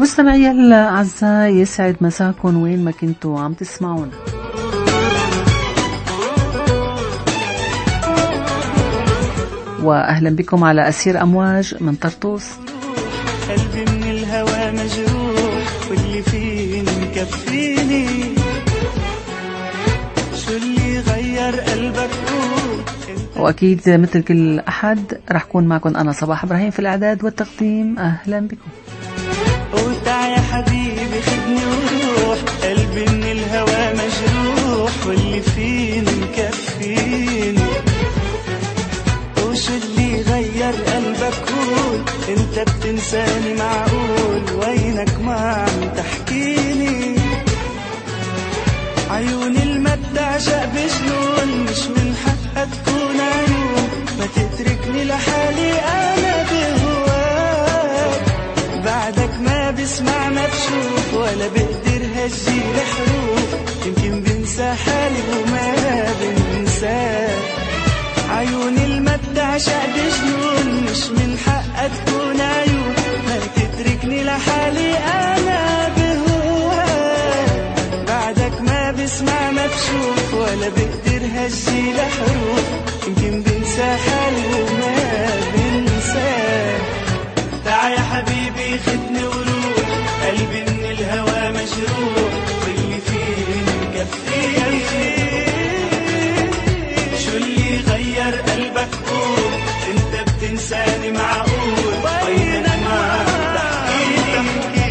مستمعي الأعزاء، يسعد مساكم وين ما كنتوا عم تسمعونا. وأهلا بكم على أسير أمواج من طرطوس. قلبي من الهوى مجروح واللي فيني مكفيني، شو اللي غير قلبك قول. وأكيد مثل كل أحد رح كون معكم أنا صباح إبراهيم في الإعداد والتقديم. أهلا بكم. وتع يا حبيبي خدني وروح، قلبي من الهوى مجروح واللي فيني مكفيني، وشو اللي غير قلبك قول. انت بتنساني معقول، وينك ما عم تحكيني. عيوني المدة عشق بجنون، مش من حقها تكون عيون. ما تتركني لحالي أنا بهواك، بعدك ما بسمع ما بشوف، ولا بقدر هجي لحروف. يمكن بنسى حالي وما بنساك. عيوني المدة عشق بجنون، مش من حقها تكون عيون. ما تتركني لحالي أنا بهواك، بعدك ما بسمع ما بشوف، ولا بقدر هجي لحروف. يمكن بنسى حالي وما بنساك. تعا يا حبيبي خدني وروح، قلبي من الهوى مجروح واللي فيه مكفيني. شو اللي غير قلبك قول، انت بتنساني معقول. وينك ما تحكيني.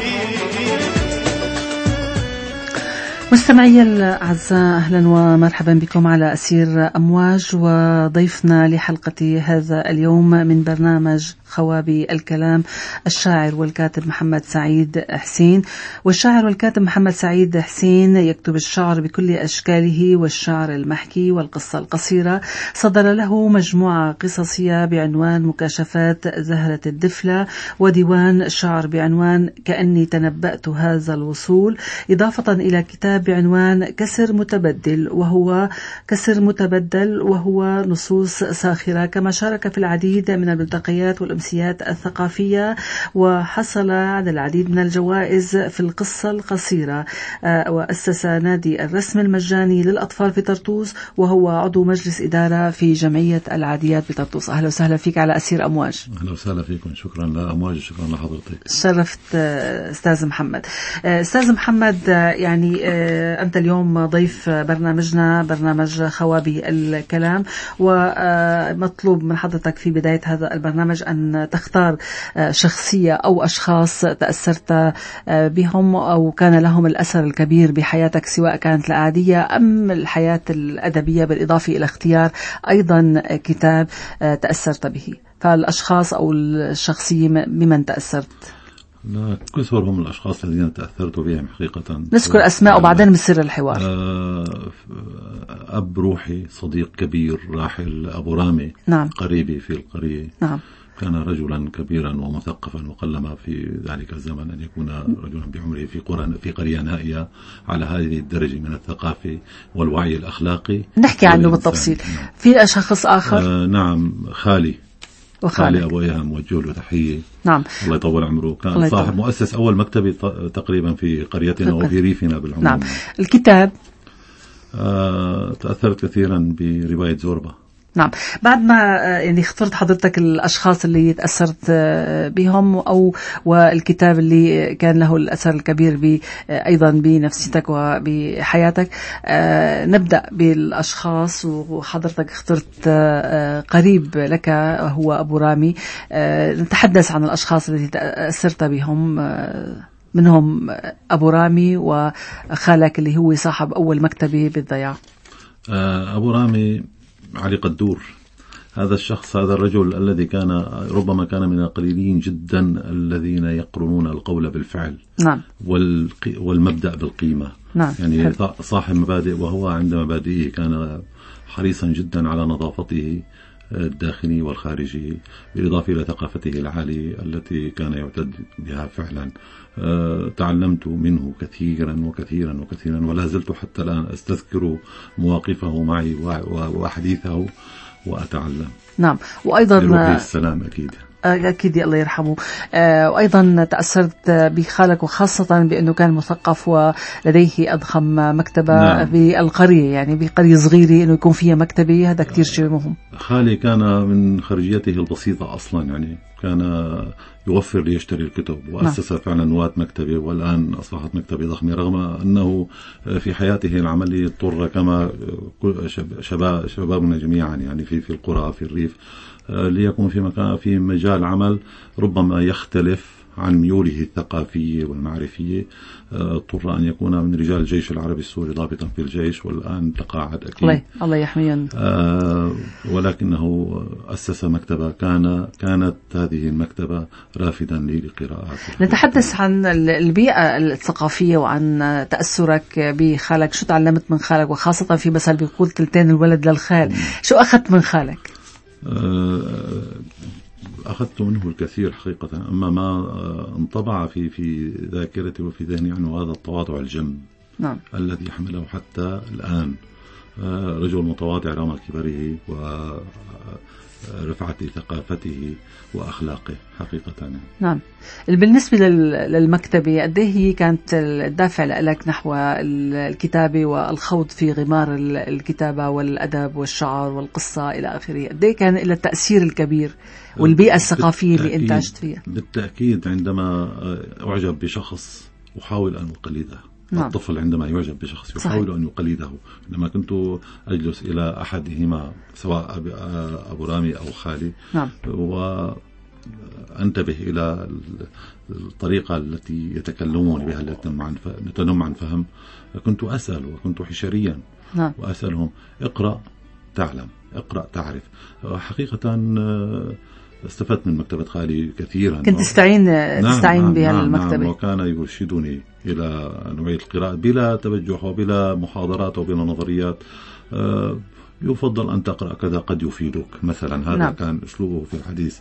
مستمعي الأعزاء، أهلا ومرحبا بكم على أسير أمواج. وضيفنا لحلقة هذا اليوم من برنامج خوابي الكلام الشاعر والكاتب محمد سعيد حسين. والشاعر والكاتب محمد سعيد حسين يكتب الشعر بكل أشكاله، والشعر المحكي والقصة القصيرة. صدر له مجموعة قصصية بعنوان مكاشفات زهرة الدفلة، وديوان شعر بعنوان كأني تنبأت هذا الوصول، إضافة إلى كتاب بعنوان كسر متبدل وهو نصوص ساخرة. كما شارك في العديد من الملتقيات والأمسيات الثقافية، وحصل على العديد من الجوائز في القصة القصيرة. وأسس نادي الرسم المجاني للأطفال في طرطوس، وهو عضو مجلس إدارة في جمعية العاديات بطرطوس. أهلا وسهلا فيك على أسير أمواج. أهلا وسهلا فيكم. شكرا لأمواج وشكرا لحضرتك. شرفت أستاذ محمد. أستاذ محمد، يعني أنت اليوم ضيف برنامجنا، برنامج خوابي الكلام، ومطلوب من حضرتك في بداية هذا البرنامج أن تختار شخصية أو أشخاص تأثرت بهم أو كان لهم الأثر الكبير بحياتك، سواء كانت العادية أم الحياة الأدبية، بالإضافة إلى اختيار أيضا كتاب تأثرت به. فالأشخاص أو الشخصية بمن تأثرت؟ لا، كثر هم الأشخاص الذين تأثرت بهم حقيقة. نذكر أسماء وبعدين بسر الحوار. أب روحي، صديق كبير راحل أبو رامي، نعم. قريبي في القرية. نعم. كان رجلا كبيرا ومثقفا، وقلما في ذلك الزمن أن يكون رجلا بعمره في قرية نائية على هذه الدرجة من الثقافة والوعي الأخلاقي. نحكي عنه بالتفصيل. نعم. في شخص آخر؟ نعم، خالي وخالي أبو إيهام، موجه له تحية. نعم. الله يطول عمره. كان صاحب مؤسس أول مكتبة تقريبا في قريتنا وفي ريفنا بالعموم. نعم. الكتاب؟ تأثرت كثيرا برواية زوربا. نعم. بعد ما يعني اخترت حضرتك الأشخاص اللي تأثرت بهم والكتاب اللي كان له الأثر الكبير أيضا بنفسيتك وبحياتك، نبدأ بالأشخاص. وحضرتك اخترت قريب لك هو أبو رامي. نتحدث عن الأشخاص التي تأثرت بهم، منهم أبو رامي وخالك اللي هو صاحب أول مكتبة بالضياع. أبو رامي علي قدور، هذا الشخص، هذا الرجل الذي ربما كان من القليلين جدا الذين يقرنون القول بالفعل. نعم. والمبدأ بالقيمة. نعم. يعني صاحب مبادئ، وهو عند مبادئه كان حريصا جدا على نظافته الداخلي والخارجي، بالإضافة إلى ثقافته العالية التي كان يعتد بها فعلا. تعلمت منه كثيرا وكثيرا وكثيرا، ولا زلت حتى الآن أستذكر مواقفه معي وحديثه وأتعلم. نعم. وأيضا بروحي السلام أكيد. أكيد الله يرحمه. وأيضا تأثرت بخالك، وخاصة بأنه كان مثقف ولديه أضخم مكتبة. نعم. بالقرية، يعني بقرية صغيرة، أنه يكون فيها مكتبة، هذا كتير شيء مهم. خالي كان من خرجيته البسيطة أصلا، يعني كان يوفر ليشتري الكتب، وأسس فعلا نواة مكتبة، والآن أصبحت مكتبة ضخمة، رغم أنه في حياته العملية اضطر كما شبابنا جميعا يعني في القرى في الريف ليكون في مجال عمل ربما يختلف عن ميوله الثقافية والمعرفية. اضطر أن يكون من رجال الجيش العربي السوري ضابطا في الجيش، والآن تقاعد أكيد الله يحميه. ولكنه أسس مكتبة، كانت هذه المكتبة رافدا لي لقراءات. نتحدث عن البيئة الثقافية وعن تأثرك بخالك. شو تعلمت من خالك، وخاصة في مثل بيقول تلتين الولد للخال، شو أخذت من خالك؟ أخذت منه الكثير حقيقة، أما ما انطبع في ذاكرتي وفي ذهني عنه هذا التواضع الجم. نعم. الذي يحمله حتى الآن. رجل متواضع رغم كبره ورفعة ثقافته وأخلاقه حقيقة. نعم. بالنسبة للمكتبة، قد ايه هي كانت الدافع لك نحو الكتابة والخوض في غمار الكتابة والأدب والشعر والقصة إلى آخره؟ قد ايه كان لها التأثير الكبير والبيئة الثقافية اللي أنت عشت فيها؟ بالتأكيد. عندما أعجب بشخص أحاول أن أقلده. نعم. الطفل عندما يعجب بشخص يحاول أن يقلده. عندما كنت أجلس إلى أحدهما سواء أبو رامي أو خالي، نعم. وأنتبه إلى الطريقة التي يتكلمون بها، التي نتنم عن فهم، كنت أسأل وكنت حشريا. نعم. وأسألهم: اقرأ تعلم، اقرأ تعرف. حقيقة استفدت من مكتبة خالي كثيرا. كنت تستعين بها المكتبة. نعم. وكان يرشدني إلى نوعية القراءة بلا توجه وبلا محاضرات وبلا نظريات. يفضل أن تقرأ كذا قد يفيدك مثلا. هذا نعم. كان أسلوبه في الحديث.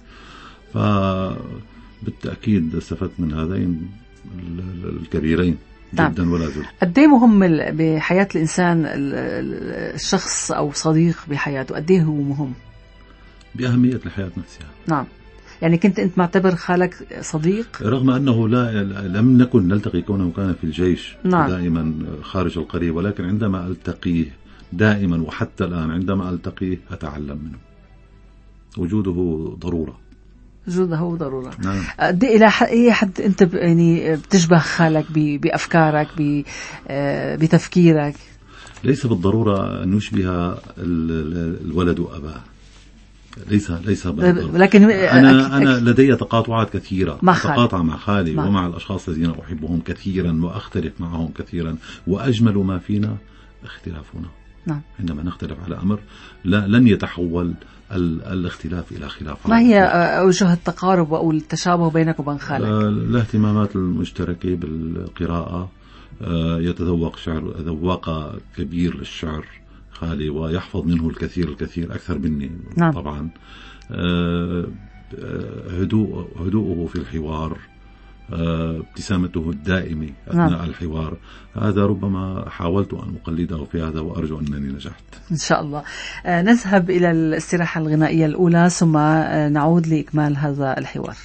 فبالتأكيد استفدت من هذين الكبيرين جدا ولا زلت. قد ايه مهم بحياة الإنسان الشخص أو صديق بحياته؟ قد ايه هو مهم؟ بأهمية الحياة نفسها. نعم. يعني كنت أنت معتبر خالك صديق؟ رغم أنه لم نكن نلتقي كونه كان في الجيش. نعم. دائما خارج القرية، ولكن عندما ألتقيه دائما وحتى الآن عندما ألتقيه أتعلم منه. وجوده ضرورة. نعم. إلى أي حد أنت يعني بتشبه خالك بأفكارك بتفكيرك؟ ليس بالضرورة أن يشبه الولد أباه. ليس بالضرورة. لكن أنا لدي تقاطعات كثيرة. أتقاطع مع خالي ومع الأشخاص الذين أحبهم كثيرا وأختلف معهم كثيرا، وأجمل ما فينا اختلافنا. نعم. عندما نختلف على أمر لن يتحول الاختلاف إلى خلاف. ما هي أوجه التقارب أو التشابه بينك وبين خالك؟ الاهتمامات المشتركة بالقراءة. يتذوق ذواق كبير للشعر خالي، ويحفظ منه الكثير أكثر مني. نعم. طبعا. هدوءه في الحوار، ابتسامته الدائمة أثناء نعم. الحوار. هذا ربما حاولت أن أقلده في هذا، وأرجو أنني نجحت إن شاء الله. نذهب إلى الاستراحة الغنائية الأولى، ثم نعود لإكمال هذا الحوار.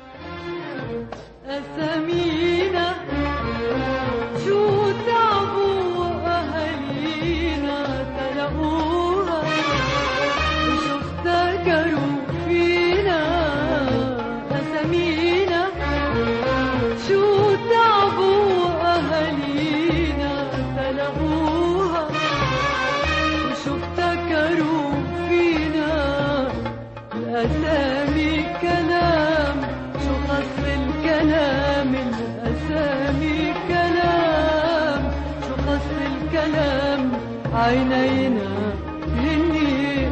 عينينا مني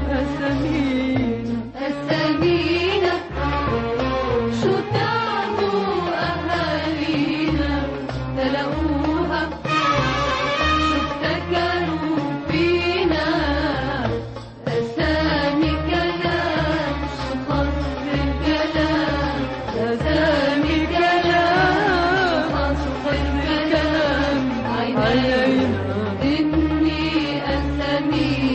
أسامينا شو تعبوا أهالينا تلاقوها شو افتكروا فينا أسامي كلام شو خص الكلام أسامي كلام شو خص الكلام عينينا me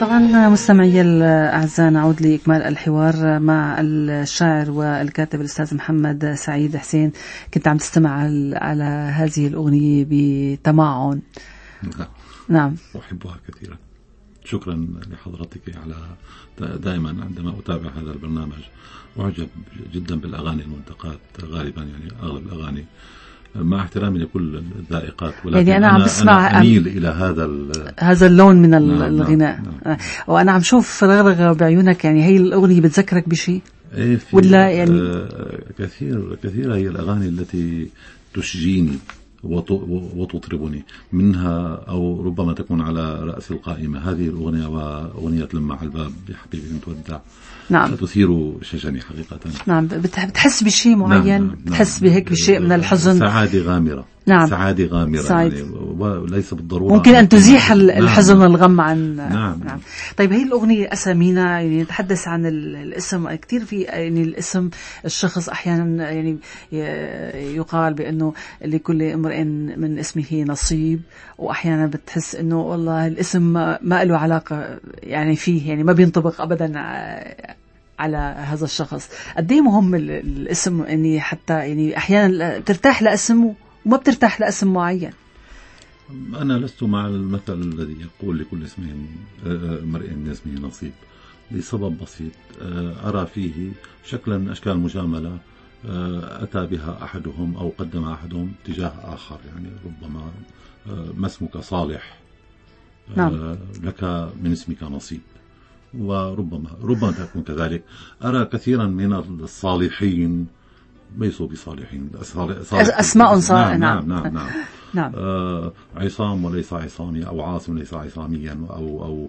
طبعا مستمعي الأعزاء، نعود لإكمال الحوار مع الشاعر والكاتب الأستاذ محمد سعيد حسين. كنت عم تستمع على هذه الأغنية بتمعن. نعم، أحبها كثيرا. شكرا لحضرتك على دائما عندما أتابع هذا البرنامج أعجب جدا بالأغاني المنتقات غالبا، يعني أغلب الأغاني، مع احترامي لكل الذائقات، ولكن يعني أنا أميل إلى هذا اللون من الغناء. نعم. وأنا عم شوف رغرغة بعيونك، يعني هي الأغنية بتذكرك بشيء ولا يعني؟ كثيرة هي الأغاني التي تشجيني وتطربني، منها أو ربما تكون على رأس القائمة هذه الأغنية وأغنية لما على الباب يا حبيبي بنت وداع. نعم، تثير شجني حقيقة. نعم، بتحس بشيء معين. نعم. بتحس بهيك بشيء من الحزن، سعادة غامرة. نعم، سعادة غامرة يعني، وليس بالضرورة ممكن أن تزيح الحزن والغم عن. نعم. طيب هي الأغنية أسامينا، يعني نتحدث عن الاسم كتير. في يعني الاسم الشخص أحيانا يعني يقال بأنه لكل امرئ من اسمه نصيب، وأحيانا بتحس أنه والله الاسم ما له علاقة يعني فيه، يعني ما بينطبق أبدا على هذا الشخص. قد ايه مهم الاسم، يعني حتى يعني أحيانا ترتاح لاسم وما بترتاح لاسم معين. أنا لست مع المثل الذي يقول لكل اسم امرئ من اسمه نصيب، لسبب بسيط. أرى فيه شكلا من أشكال المجاملة أتى بها أحدهم أو قدم أحدهم تجاه آخر، يعني ربما ما اسمك صالح، نعم، لك من اسمك نصيب، وربما تكون كذلك. أرى كثيرا من الصالحين ليسوا بصالحين، أسماء صالحة. نعم. عصام وليس عصامي، أو عاصم ليس عصاميا، أو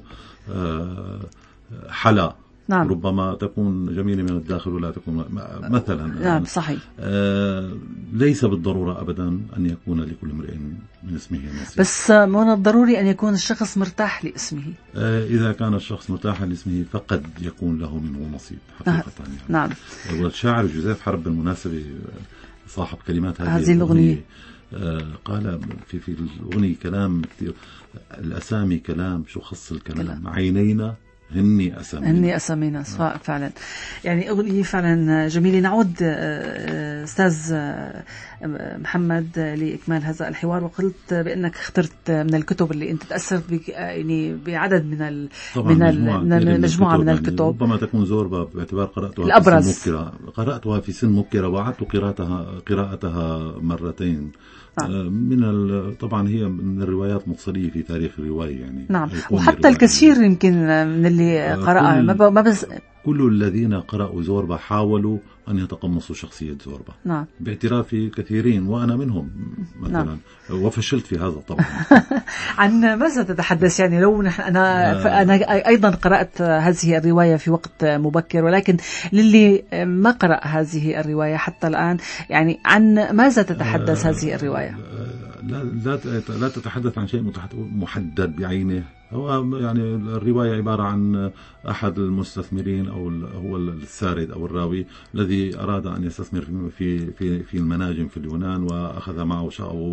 حلا. نعم. ربما تكون جميلة من الداخل ولا تكون مثلا. نعم، صحيح. ليس بالضرورة أبدا أن يكون لكل امرئ من اسمه نصيب، بس من الضروري أن يكون الشخص مرتاح لاسمه. إذا كان الشخص مرتاحا لاسمه فقد يكون له منه نصيب حقيقة. يعني. نعم. والشاعر جوزيف حرب بالمناسبة صاحب كلمات هذه الأغنية قال في الأغنية كلام كثير. الأسامي كلام، شو خص الكلام؟ عينينا هني أسامينا فعلا. يعني أغنية فعلا جميلة. نعود أستاذ محمد لإكمال هذا الحوار. وقلت بأنك اخترت من الكتب اللي أنت تأثرت يعني بعدد من مجموعة من الكتب. يعني ربما تكون زوربا باعتبار قرأتها الأبرز. في سن مبكرة، قرأتها في سن مبكرة وعدت قراءتها مرتين. طبعا هي من الروايات مفصلية في تاريخ الرواية يعني. نعم، وحتى الكثير يمكن من اللي قرأها ما بس كل الذين قرأوا زوربا حاولوا أن يتقمصوا شخصية زوربا. نعم. باعتراف كثيرين وأنا منهم مثلا. نعم. وفشلت في هذا طبعا. عن ماذا تتحدث؟ يعني لو أنا أيضا قرأت هذه الرواية في وقت مبكر، ولكن للي ما قرأ هذه الرواية حتى الآن، يعني عن ماذا تتحدث هذه الرواية؟ لا تتحدث عن شيء محدد بعينه. هو يعني الرواية عبارة عن أحد المستثمرين أو هو السارد أو الراوي الذي أراد أن يستثمر في المناجم في اليونان، وأخذ معه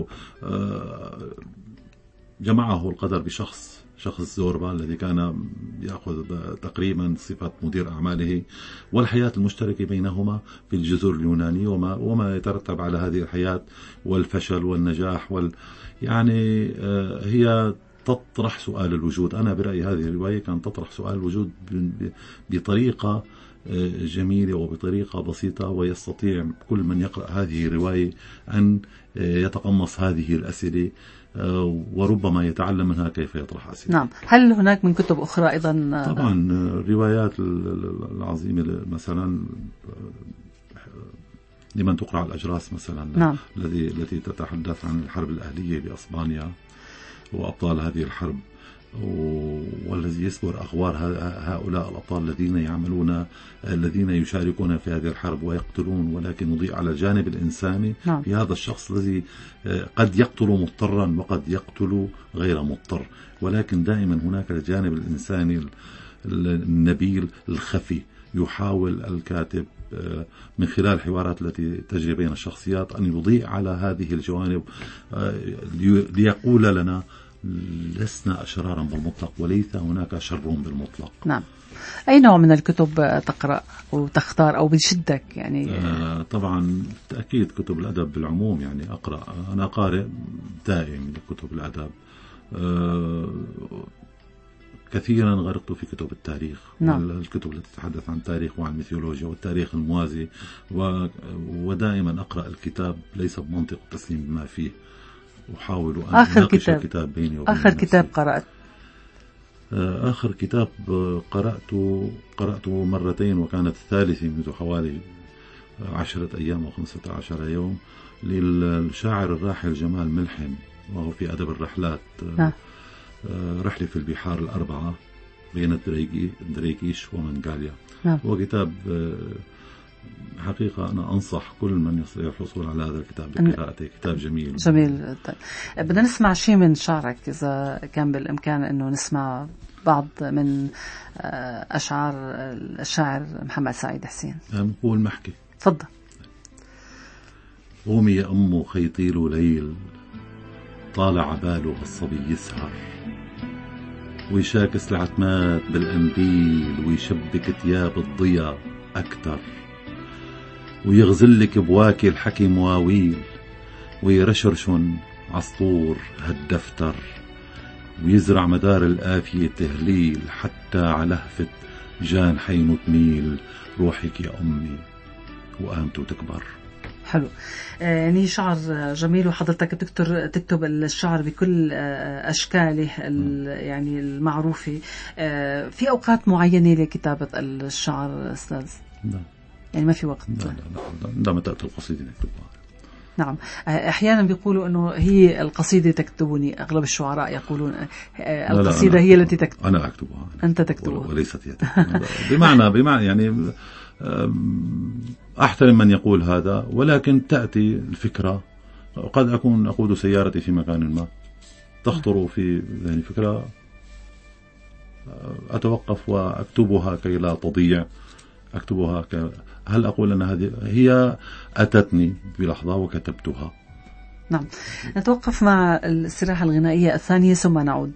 جمعه القدر بشخص زوربا الذي كان يأخذ تقريبا صفة مدير أعماله، والحياة المشتركة بينهما في الجزر اليونانية وما يترتب على هذه الحياة والفشل والنجاح يعني هي تطرح سؤال الوجود. أنا برأيي هذه الرواية كانت تطرح سؤال الوجود بطريقة جميلة وبطريقة بسيطة، ويستطيع كل من يقرأ هذه الرواية أن يتقمص هذه الأسئلة وربما يتعلم منها كيف يطرح أسئلة. نعم. هل هناك من كتب أخرى أيضا؟ طبعا الروايات العظيمة مثلا لمن تقرأ الأجراس مثلا. نعم. التي تتحدث عن الحرب الأهلية بأسبانيا وأبطال هذه الحرب، والذي يذكر أخبار هؤلاء الأبطال الذين يشاركون في هذه الحرب ويقتلون، ولكن يضيء على الجانب الإنساني. نعم. في هذا الشخص الذي قد يقتل مضطرا وقد يقتل غير مضطر، ولكن دائما هناك الجانب الإنساني النبيل الخفي. يحاول الكاتب من خلال الحوارات التي تجري بين الشخصيات أن يضيء على هذه الجوانب ليقول لنا لسنا أشرارا بالمطلق، وليس هناك شر بالمطلق. نعم. أي نوع من الكتب تقرأ وتختار أو بتشدك يعني؟ طبعا بالتأكيد كتب الأدب بالعموم، يعني أقرأ، أنا قارئ دائم لكتب الأدب. كثيرا غرقت في كتب التاريخ. نعم. الكتب التي تتحدث عن التاريخ وعن الميثولوجيا والتاريخ الموازي، ودائما أقرأ الكتاب ليس بمنطق التسليم بما فيه، أحاول أن أناقش الكتاب بيني وبين آخر نفسي. كتاب قرأت؟ آخر كتاب قرأته مرتين، وكانت الثالثة منذ حوالي 10 أيام أو 15 يوم، للشاعر الراحل جمال ملحم، وهو في أدب الرحلات. رحلة في البحار الأربعة بين دريكيش ومنغاليا. هو كتاب حقيقة أنا أنصح كل من يستطيع الحصول على هذا الكتاب بقراءته. كتاب جميل. جميل. بدنا نسمع شيء من شعرك إذا كان بالإمكان أنه نسمع بعض من أشعار الشاعر محمد سعيد حسين. نقول محكي. تفضل. قومي يا أم خيطيل ليل، طالع باله الصبي يسهر، ويشاكس العتمات بالقنديل، ويشبك تياب الضياء أكتر، ويغزلك بواكي الحكي مواويل، ويرشرشن عصطور هالدفتر، ويزرع مدار الآفية تهليل، حتى على هفة جان حين تميل روحك يا أمي وقامته تكبر. حلو. يعني شعر جميل، وحضرتك تكتب الشعر بكل أشكاله يعني المعروفة. في أوقات معينة لكتابة الشعر أستاذ؟ لا. يعني ما في وقت؟ لا عندما تأتي القصيدة نكتبها. نعم. أحيانا بيقولوا أنه هي القصيدة تكتبني، أغلب الشعراء يقولون القصيدة هي التي تكتب. أنا أكتبها. أنت تكتبها وليست يدي. بمعنى يعني أحترم من يقول هذا، ولكن تأتي الفكرة، قد أكون أقود سيارتي في مكان ما، تخطر في ذهني فكرة، أتوقف وأكتبها كي لا تضيع، أكتبها هل أقول أن هذه هي أتتني بلحظة وكتبتها. نعم. نتوقف مع الاستراحة الغنائية الثانية ثم نعود.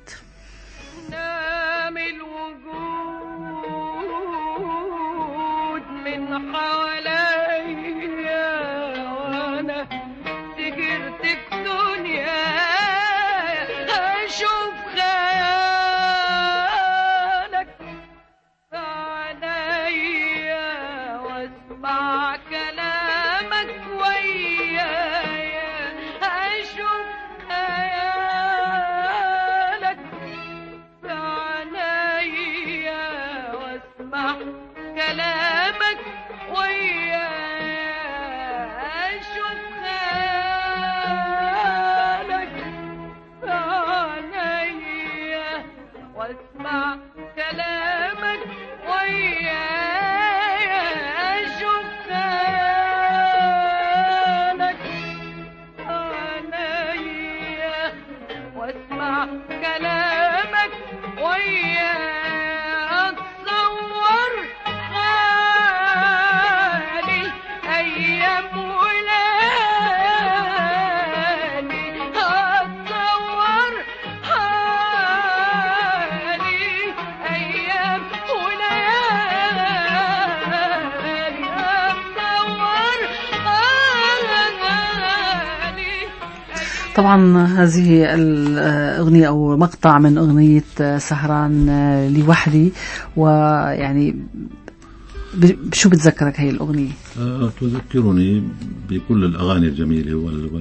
طبعا هذه الأغنية أو مقطع من أغنية سهران لوحدي، ويعني شو بتذكرك هي الأغنية؟ تذكرني بكل الأغاني الجميلة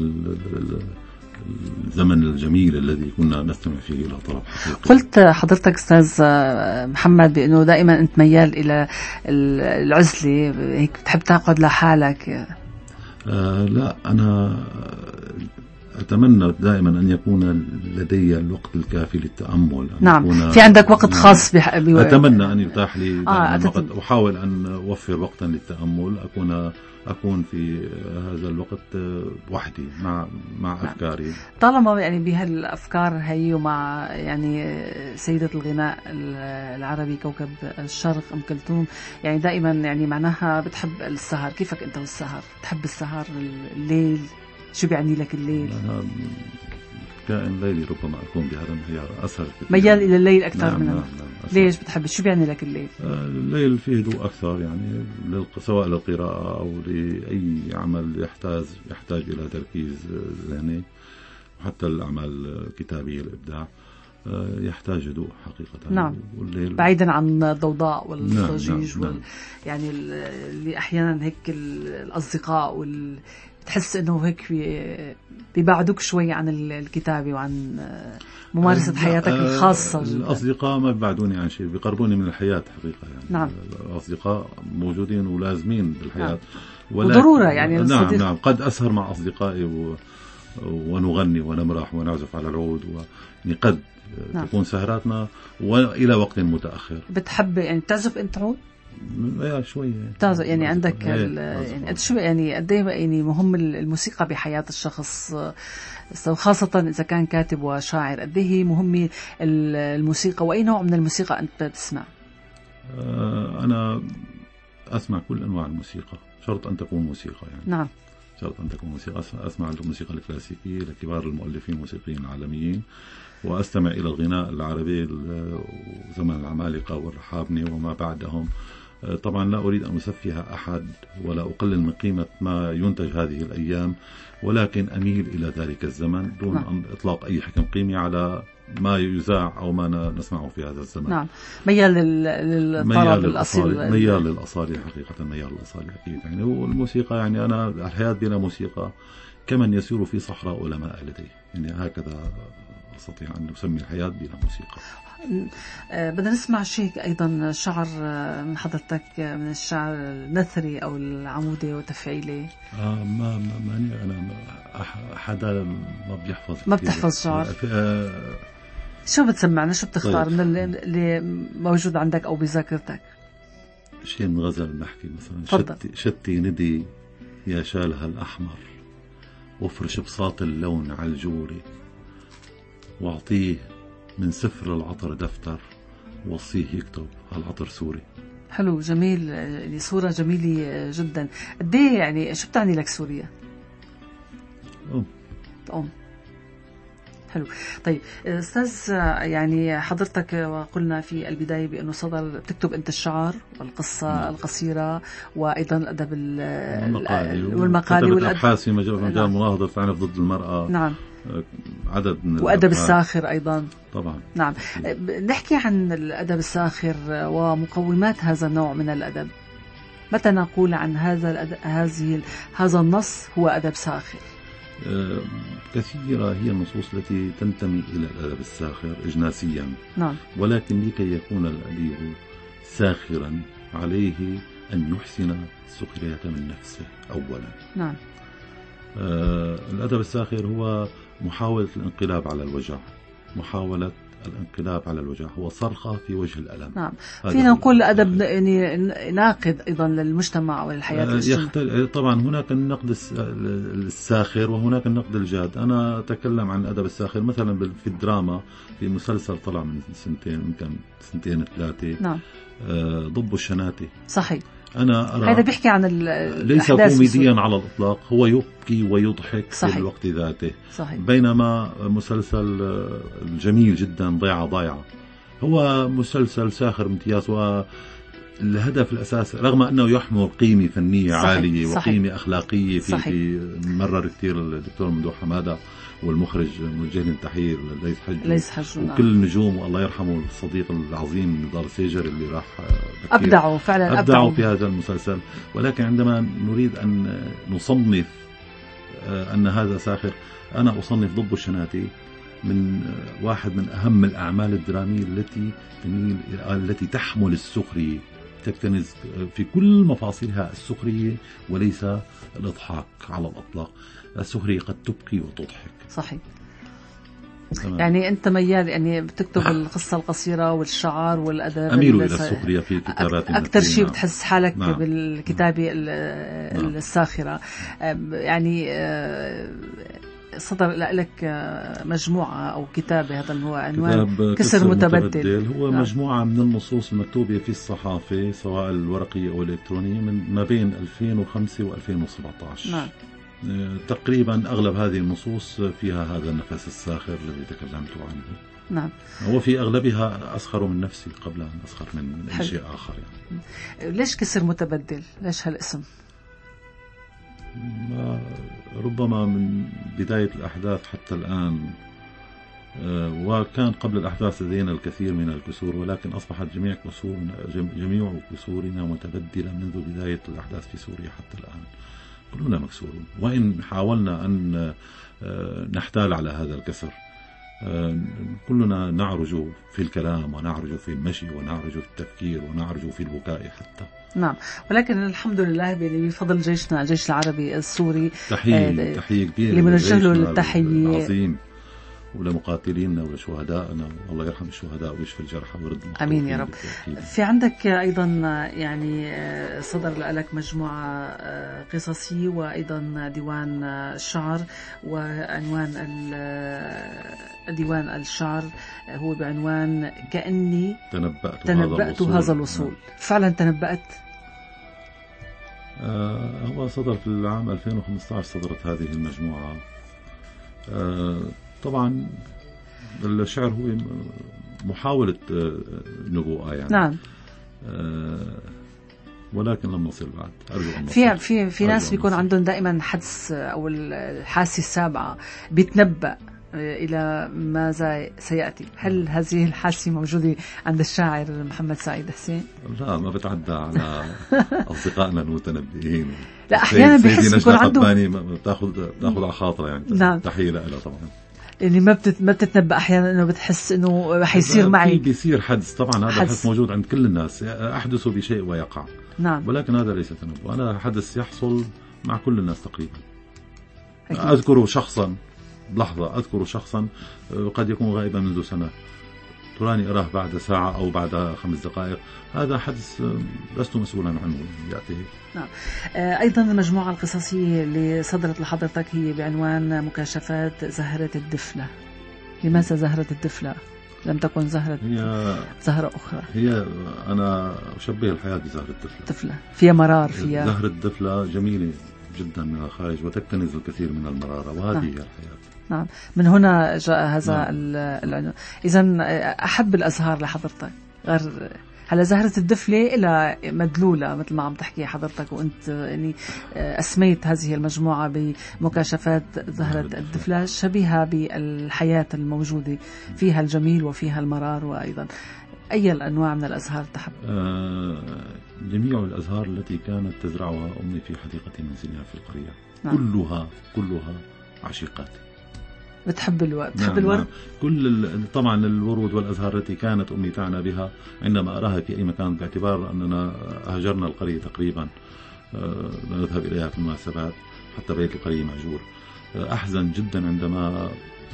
والزمن الجميل الذي كنا نستمع فيه إلى طرب حقيقي. قلت حضرتك أستاذ محمد بأنه دائما أنت ميال إلى العزلة، هيك بتحب تقعد لحالك. لا، أنا أتمنى دائما أن يكون لدي الوقت الكافي للتأمل. نعم، في عندك وقت خاص أتمنى أن يتاح لي وقت، أحاول أن أوفر وقتا للتأمل، أكون في هذا الوقت وحدي مع أفكاري. طالما يعني بهالأفكار هي، ومع يعني سيدة الغناء العربي كوكب الشرق أم كلثوم، يعني دائما يعني معناها بتحب السهر. كيفك أنت والسهر؟ تحب السهر الليل؟ شو بيعني لك الليل؟ كائن ليلي ربما أكون بهذا المعيار أسهل كثير. ميال إلى الليل أكثر نعم من نعم النهار. نعم ليش بتحب؟ شو بيعني لك الليل؟ الليل فيه هدوء أكثر، يعني سواء للقراءة أو لأي عمل يحتاج إلى تركيز ذهني، وحتى الأعمال الكتابية الإبداع يحتاج هدوء حقيقة. نعم. والليل بعيدا عن الضوضاء والضجيج نعم. يعني اللي أحيانا هيك الأصدقاء بتحس إنه هيك بيبعدوك شوي عن الكتابة وعن ممارسة حياتك الخاصة. الأصدقاء ما بيبعدوني عن شيء، بيقربوني من الحياة حقيقة يعني. نعم. الأصدقاء موجودين ولازمين بالحياة. نعم. وضرورة يعني نعم نعم. قد أسهر مع أصدقائي ونغني ونمرح ونعزف على العود يعني قد نعم. تكون سهراتنا وإلى وقت متأخر. بتحب يعني تعزف أنت عود؟ شوية تعزف يعني عندك يعني قد شو يعني قد ايه يعني مهم الموسيقى بحياة الشخص، خاصة إذا كان كاتب وشاعر، قد ايه هي مهمة الموسيقى، وأي نوع من الموسيقى أنت تسمع؟ أنا أسمع كل أنواع الموسيقى، شرط أن تكون موسيقى يعني. نعم. شرط أن تكون موسيقى. أسمع الموسيقى الكلاسيكية لكبار المؤلفين الموسيقيين العالميين، وأستمع إلى الغناء العربي زمن العمالقة والرحابنة وما بعدهم. طبعا لا أريد أن أسفه أحد ولا أقلل من قيمة ما ينتج هذه الأيام، ولكن أميل إلى ذلك الزمن دون أن إطلاق أي حكم قيمي على ما يذاع أو ما نسمعه في هذا الزمن. نعم. ميال للطرب الأصيل. ميال للأصالة حقيقة، ميال للأصالة أكيد يعني. والموسيقى يعني أنا الحياة بلا موسيقى كمن يسير في صحراء ولا ماء لديه، يعني هكذا أستطيع أن أسمي الحياة بلا موسيقى. بدنا نسمع شيء أيضا شعر من حضرتك، من الشعر النثري أو العمودي وتفعيلي. ماني أنا حدا ما بيحفظ، ما بتحفظ شعر. شو بتسمعنا؟ شو بتختار من اللي موجود عندك أو بذاكرتك؟ شيء من غزل نحكي مثلا. شتي ندي يا شالها الأحمر، وافرش بساط اللون على الجوري، واعطيه من سفر العطر دفتر، وصيه يكتب هالعطر سوري. حلو، جميل، يعني صورة جميلة جدا. قد ايه يعني شو بتعني لك سوريا؟ حلو. طيب أستاذ، يعني حضرتك قلنا في البداية بأنه بتكتب أنت الشعر والقصة القصيرة وأيضا الأدب والمقالي والأبحاث في مجال مناهضة العنف ضد المرأة. نعم. عدد من وأدب الساخر أيضا. طبعا. نعم. نحكي عن الأدب الساخر ومقومات هذا النوع من الأدب. متى نقول عن هذا النص هو أدب ساخر؟ كثيرة هي النصوص التي تنتمي إلى الأدب الساخر إجناسيا. نعم. ولكن لكي يكون الأديب ساخرا عليه أن يحسن السخرية من نفسه أولا. نعم. الأدب الساخر هو محاولة الانقلاب على الوجع، محاولة الانقلاب على الوجع، هو صرخة في وجه الألم. نعم. فينا نقول الأدب يعني ناقد أيضا للمجتمع وللحياة الاجتماعية. طبعا هناك النقد الساخر وهناك النقد الجاد. أنا أتكلم عن الأدب الساخر مثلا في الدراما، في مسلسل طلع من سنتين 3. نعم. ضب الشناتي. صحيح. أنا أرى هذا بيحكي عن ليس كوميديا على الإطلاق، هو يبكي ويضحك صحيح. في الوقت ذاته. صحيح. بينما مسلسل جميل جدا ضيعة هو مسلسل ساخر امتياز، والهدف الأساسي رغم أنه يحمل قيمة فنية صحيح. عالية صحيح. وقيمة أخلاقية في مرر كثير الدكتور ممدوح حمادة والمخرج موجه لهم تحية ليث حج وكل النجوم، والله يرحمه الصديق العظيم نضال سيجر اللي راح أبدعوا فعلا في هذا المسلسل. ولكن عندما نريد أن نصنف أن هذا ساخر، أنا أصنف ضب الشناتي من واحد من أهم الأعمال الدرامية التي تحمل السخرية، تكتنز في كل مفاصلها السخرية وليس الإضحاك على الأطلاق. السخرية قد تبكي وتضحك. صحيح. يعني أنت ميال يعني بتكتب القصة القصيرة والشعر والأدب. أميل إلى السخرية في كتاباتي. أكثر شيء بتحس حالك بالكتابة الساخرة. يعني صدر لك مجموعة أو كتابة، هذا هو عنوان كسر متبدل. هو مجموعة من النصوص المكتوبة في الصحافة سواء الورقية أو الإلكترونية من ما بين 2005 و2017. نعم. تقريبا أغلب هذه النصوص فيها هذا النفس الساخر الذي تكلمت عنه. نعم. وفي أغلبها أسخر من نفسي قبل أن أسخر من أي شيء آخر يعني. ليش كسر متبدل؟ ليش هالاسم؟ ربما من بداية الأحداث حتى الآن، وكان قبل الأحداث لدينا الكثير من الكسور، ولكن أصبحت جميع كسورنا متبدلة منذ بداية الأحداث في سوريا حتى الآن. كلنا مكسورون، وإن حاولنا أن نحتال على هذا الكسر. كلنا نعرج في الكلام، ونعرج في المشي، ونعرج في التفكير، ونعرج في البكاء حتى. نعم، ولكن الحمد لله بفضل جيشنا، الجيش العربي السوري، تحية كبيرة لمنوجه له التحية العظيم، ولمقاتلينا ولشهدائنا، والله يرحم الشهداء ويشفي الجرحى ويرد المخطوفين. امين يا رب. في عندك ايضا يعني صدر لك مجموعه قصصي، وايضا ديوان الشعر، وعنوان ديوان الشعر هو بعنوان كأني تنبأت هذا الوصول. فعلا تنبأت؟ هو صدر في العام 2015 صدرت هذه المجموعة. طبعا الشعر هو محاولة نبوءة يعني. نعم. ولكن لم نصل بعد. أرجو أن نصل. في ناس بيكون عندهم دائما حدس أو الحاسة السابعة، بيتنبأ إلى ماذا سيأتي. هل هذه الحاسة موجودة عند الشاعر محمد سعيد حسين؟ لا، ما بتعدى على أصدقائنا المتنبئين. لا، أحيانا بحس يكون عندهم تأخذ على خاطرة يعني. نعم. تحية لها طبعا. يعني ما بتتنبأ أحيانا إنه بتحس إنه حيصير معي. بيصير حدث طبعا، هذا حدث موجود عند كل الناس، أحدث بشيء ويقع. نعم. ولكن هذا ليس تنبؤ، أنا حدث يحصل مع كل الناس تقريبا. أذكر شخصا بلحظة، أذكر شخصا قد يكون غائبا منذ سنة، تراني أراه بعد ساعة أو بعد 5 دقائق. هذا حدث لست مسؤولا عنه يأتي. نعم. أيضا المجموعة القصصية اللي صدرت لحضرتك هي بعنوان مكاشفات زهرة الدفلة. لماذا زهرة الدفلة؟ لم تكن زهرة أخرى؟ هي أنا أشبه الحياة بزهرة الدفلة. فيها مرار، فيها زهرة الدفلة جميلة جدا من الخارج وتكتنز الكثير من المرارة، وهذه هي الحياة. نعم، من هنا جاء هذا العنوان. إذن أحب الأزهار لحضرتك غير هلا زهرة الدفلة إلى مدلولة مثل ما عم تحكي حضرتك، وأنت يعني أسميت هذه المجموعة بمكاشفات زهرة الدفلة، شبيهة بالحياة الموجودة، فيها الجميل وفيها المرار. وأيضا أي الأنواع من الأزهار تحب؟ جميع الأزهار التي كانت تزرعها أمي في حديقة منزلها في القرية. نعم. كلها عشيقاتي. بتحب الورد؟ نعم. الورد؟ كل طبعا الورود والأزهار التي كانت أمي تعنى بها عندما أراها في أي مكان، باعتبار أننا هاجرنا القرية تقريبا، نذهب إليها في المناسبات، حتى بيت القرية مأجور. أحزن جدا عندما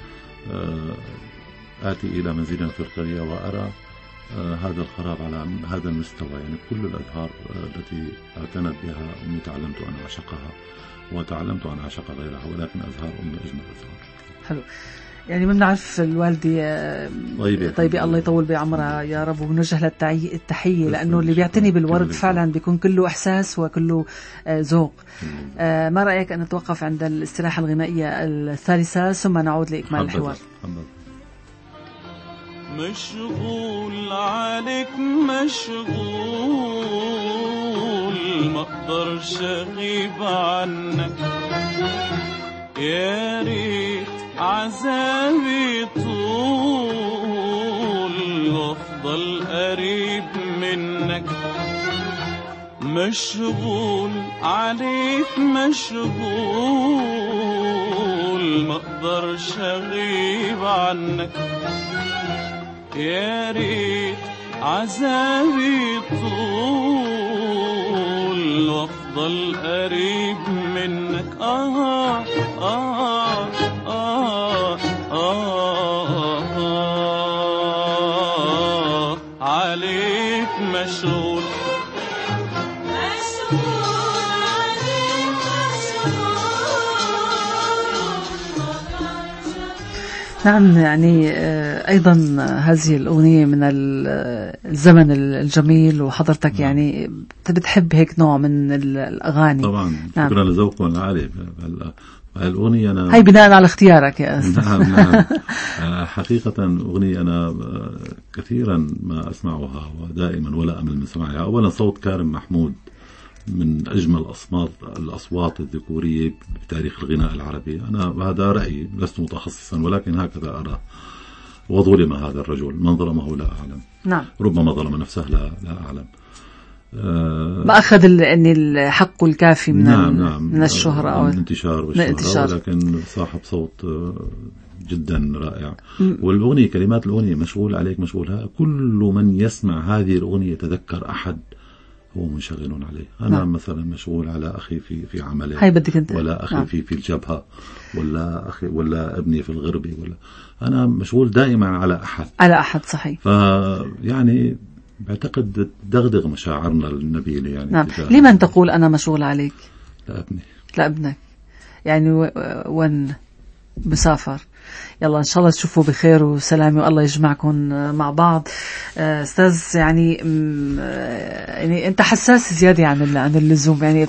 آتي إلى منزلنا في القرية وأرى هذا الخراب على هذا المستوى. يعني كل الأزهار التي اعتنت بها أمي تعلمت أن أعشقها، وتعلمت أن أعشق غيرها، ولكن أزهار أمي أجمل أزهار. حلو. يعني ما بنعرف الوالدة طيبة الله يطول بعمرها يا رب، وبنوجه لها التحية، لأنه اللي بيعتني بالورد فعلا بيكون كله إحساس وكله ذوق. ما رأيك أن نتوقف عند الاستراحة الغنائية الثالثة ثم نعود لإكمال الحوار؟ مشغول عليك مشغول، ما اقدرش اغيب عنك، يا ريت عذابي طول وافضل قريب منك. مشغول عليك مشغول، ما اقدرش اغيب عنك، يا ريت عذابي طول وافضل قريب منك. عليك مشغول. نعم، يعني أيضا هذه الأغنية من الزمن الجميل، وحضرتك يعني بتحب هيك نوع من الأغاني. طبعا. نعم. شكرا لذوقكم العالي. الأغنية أنا هاي بناء على اختيارك يا أستاذ. نعم. حقيقة أغنية أنا كثيرا ما أسمعها ودائما ولا أمل من سماعها. أولا صوت كارم محمود من أجمل الأصوات الذكورية بتاريخ الغناء العربي. أنا هذا رأيي، لست متخصصا ولكن هكذا أرى. وظلم هذا الرجل، من ظلمه لا أعلم. نعم. ربما ظلم نفسه، لا أعلم. ما أخذ حقه الكافي من نعم. من الشهرة أو الانتشار والشهرة، ولكن صاحب صوت جدا رائع. والأغنية، كلمات الأغنية مشغول عليك مشغولها، كل من يسمع هذه الأغنية يتذكر أحد هو منشغل عليه. أنا نعم. مثلا مشغول على أخي في عمله، هاي بدك أنت. ولا أخي نعم. في الجبهة، ولا أخي ولا ابني في الغربي، ولا أنا مشغول دائما على أحد. صحيح. فيعني بعتقد دغدغ مشاعرنا النبيلة يعني. نعم. لمن تقول أنا مشغول عليك؟ لابني. لابنك يعني وين مسافر. يلا إن شاء الله تشوفوا بخير وسلامة والله يجمعكم مع بعض. أستاذ يعني أنت حساس زيادة عن اللزوم، يعني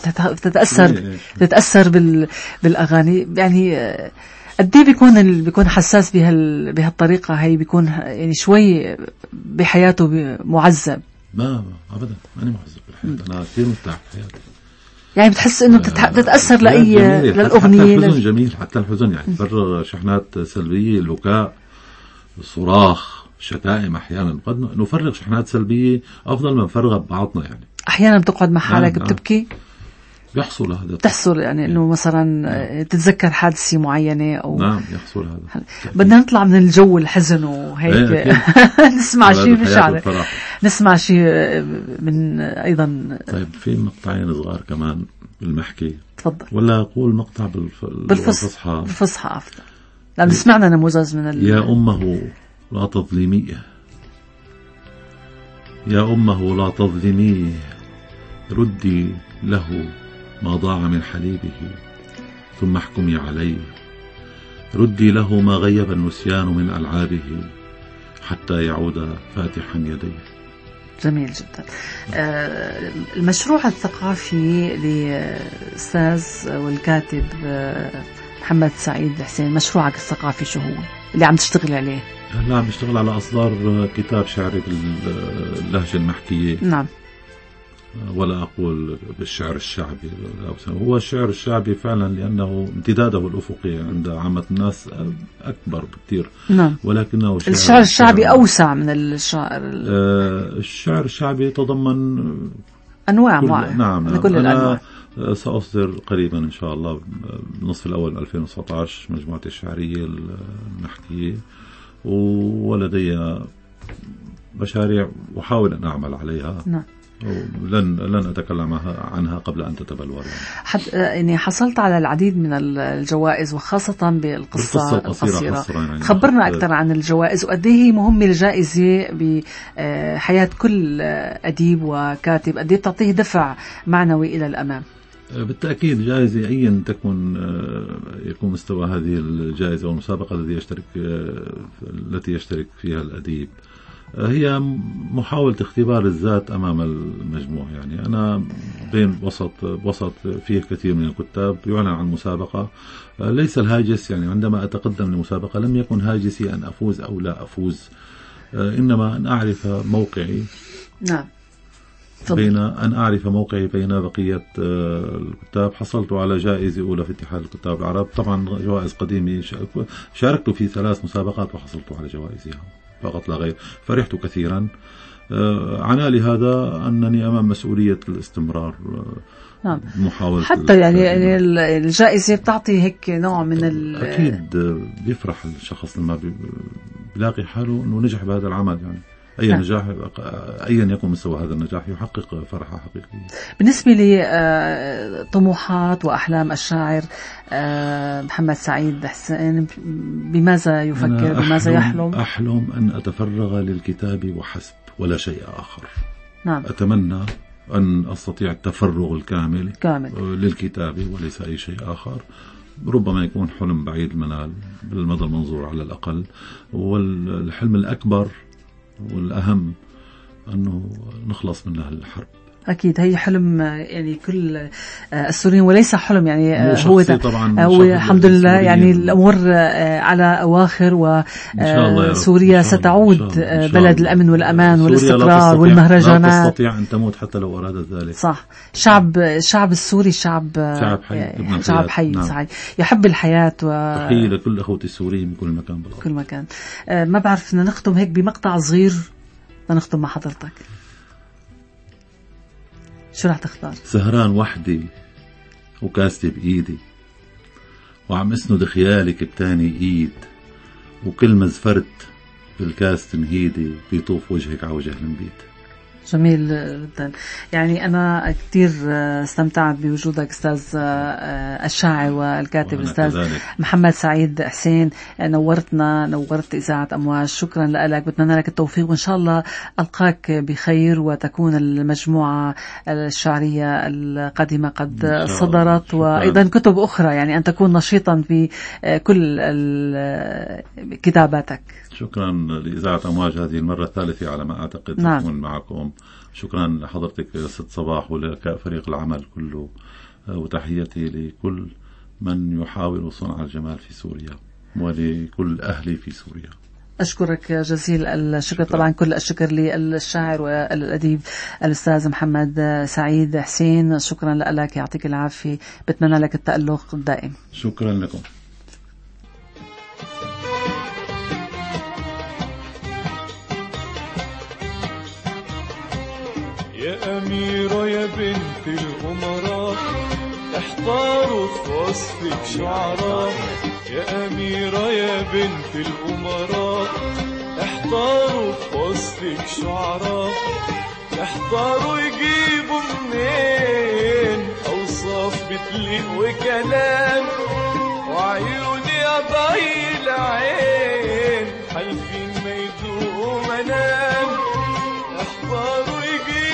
بتتأثر بالأغاني يعني. قديه بيكون حساس بهالطريقة هي، بيكون يعني شوي بحياته معذب؟ ما أبدا أنا معذب بالحياة، أنا كثير مرتاح بحياتي. يعني بتحس إنه بتتأثر للأغنية. حتى الحزن جميل، حتى الحزن يعني تفرغ شحنات سلبية، البكاء، الصراخ، الشتائم. أحيانا قد نفرغ شحنات سلبية أفضل من نفرغها ببعضنا يعني. أحيانا بتقعد مع حالك بتبكي. يحصل هذا، بتحصل يعني إنه مثلا تتذكر حادثة معينة أو. نعم يحصل هذا. بدنا نطلع من الجو الحزن وهيك. نسمع شيء بشعر، نسمع شيء من أيضا. طيب في مقطعين صغار كمان بالمحكي. تفضل. ولا أقول مقطع بالفصحى. بالفصحى أفضل، لأن سمعنا نموذج من يا أمه لا تظلميه، يا أمه لا تظلميه، ردي له ما ضاع من حليبه، ثم احكمي عليه، ردي له ما غيب النسيان من ألعابه، حتى يعود فاتحا يديه. جميل جدا. المشروع الثقافي للأستاذ والكاتب محمد سعيد حسين، مشروعك الثقافي شو هو اللي عم تشتغل عليه؟ هلا عم بشتغل على إصدار كتاب شعري باللهجة المحكية. نعم. ولا أقول بالشعر الشعبي، هو الشعر الشعبي فعلا لأنه امتداده الأفقي عند عامة الناس أكبر بكثير. نعم. ولكنه الشعر الشعبي أوسع من الشعر. الشعر الشعبي يتضمن أنواع معينة. نعم. كل الأنواع. سأصدر قريبا إن شاء الله النصف الأول 2019 مجموعة الشعرية المحكية، ولدي مشاريع أحاول أن أعمل عليها. نعم. لن أتكلم عنها قبل أن تتبلور يعني حصلت على العديد من الجوائز، وخاصة بالقصة القصيرة. يعني خبرنا أكثر عن الجوائز وقد ايه هي مهمة الجائزة بحياة كل أديب وكاتب، قد ايه بتعطيه دفع معنوي إلى الأمام. بالتأكيد جائزة أيا تكن يكون مستوى هذه الجائزة والمسابقة التي يشترك فيها الأديب، هي محاولة اختبار الذات أمام المجموع. يعني أنا بين وسط فيه كثير من الكتاب، يعلن عن مسابقة، ليس الهاجس يعني عندما أتقدم لمسابقة لم يكن هاجسي أن أفوز أو لا أفوز، إنما أن أعرف موقعي. نعم. بين أن أعرف موقعي بين بقية الكتاب. حصلت على جائزة أولى في اتحاد الكتاب العرب، طبعا جوائز قديمة، شاركت في 3 مسابقات وحصلت على جوائزها فقط لا غير. فرحت كثيرا. عنالي هذا أنني أمام مسؤولية الاستمرار. نعم. محاولة حتى يعني الجائزة بتعطي هيك نوع من أكيد بيفرح الشخص لما بيلاقي حاله أنه نجح بهذا العمل. يعني أي نعم. نجاح أيا يكن مستوى هذا النجاح يحقق فرحة حقيقية. بالنسبة لطموحات وأحلام الشاعر محمد سعيد حسين، بماذا يفكر؟ بماذا يحلم؟ أحلم أن أتفرغ للكتاب وحسب ولا شيء آخر. نعم. أتمنى أن أستطيع التفرغ الكامل للكتاب وليس أي شيء آخر. ربما يكون حلم بعيد المنال بالمدى المنظور على الأقل، والحلم الأكبر والأهم أنه نخلص من الحرب. أكيد هي حلم يعني كل السوريين، وليس حلم يعني هو طبعا هو الحمد لله يعني الأمور على أواخر، وسوريا ستعود بلد الأمن والأمان والاستقرار والمهرجانات. لا تستطيع أن تموت حتى لو أرادت ذلك. صح. الشعب السوري شعب حي نعم. صحيح، يحب الحياة. تحية لكل أخوتي السوريين بكل مكان بالأرض. كل مكان. ما بعرف بدنا نختم هيك بمقطع صغير، بدنا نختم مع حضرتك. شو رح تختار؟ سهران وحدي وكاستي بإيدي، وعم اسند خيالك بتاني إيد، وكل ما زفرت بالكاس تمهيدي بيطوف وجهك على وجه المبيت. جميل جدا. يعني أنا كتير استمتعت بوجودك أستاذ الشاعر والكاتب الأستاذ محمد سعيد حسين. نورت إذاعة أمواج. شكرا لك، بتمنى لك التوفيق، وإن شاء الله ألقاك بخير، وتكون المجموعة الشعرية القادمة قد صدرت، وأيضا كتب أخرى، يعني أن تكون نشيطا في كل كتاباتك. شكرا لإذاعة أمواج هذه المرة الثالثة على ما أعتقد تكون معكم. شكرا لحضرتك ست صباح ولفريق العمل كله، وتحياتي لكل من يحاول صنع الجمال في سوريا ولكل أهلي في سوريا. أشكرك جزيل الشكر. طبعا كل الشكر للشاعر والأديب الأستاذ محمد سعيد حسين. شكرا لك، يعطيك العافية، بتمنى لك التألق الدائم. شكرا لكم. يا أميرة يا بنت الأمراء، احتاروا في وصفك شعراء. يا أميرة يا بنت الأمراء، احتاروا في وصفك شعراء. احتاروا يجيبوا منين أوصاف بتليق وكلام، وعيوني أضيل العين حالفين ما يدوقوا منام. احتاروا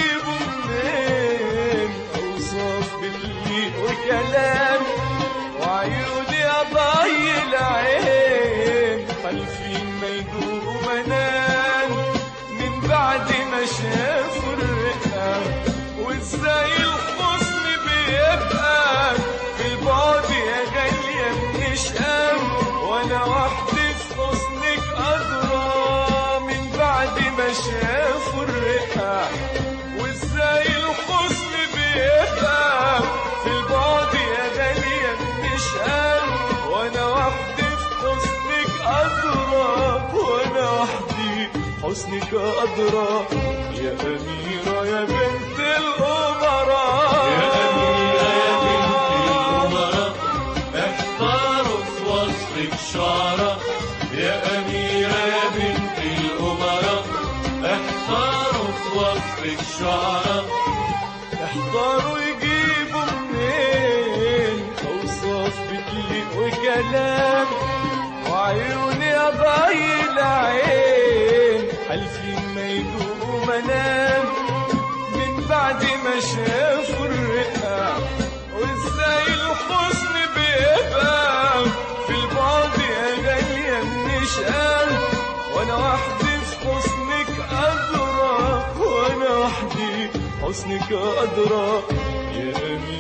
وكلام، وعيوني أضيل العين حالفين ما يدور منام. من بعد ما شافوا الرقة وازاي الحسن بيبقى في البعد يا غالية بنشقى، وانا وحدي في حسنك أدرى. من بعد ما شافوا الرقة وازاي الحسن بيبقى في البعد يا غالية بنشقى، وانا وحدي في حسنك أدرى، وانا وحدي حسنك أدرى. يا أميرة يا بنت الأمراء، يا أميرة يا بنت الأمراء، احتاروا في وصفك شعراء. يا أميرة يا بنت الأمراء، احتاروا في وصفك شعراء. احتاروا يجيبوا منين أوصاف بتليق وكلام، وعيوني أضيل العين حالفين ما يدوقوا منام. من بعد ما شافوا الرقة وازاي الحسن بيبقى في البعد يا غالية بنشقى، وانا وحدي في حسنك أدرى، وانا وحدي حسنك أدرى. يا أمين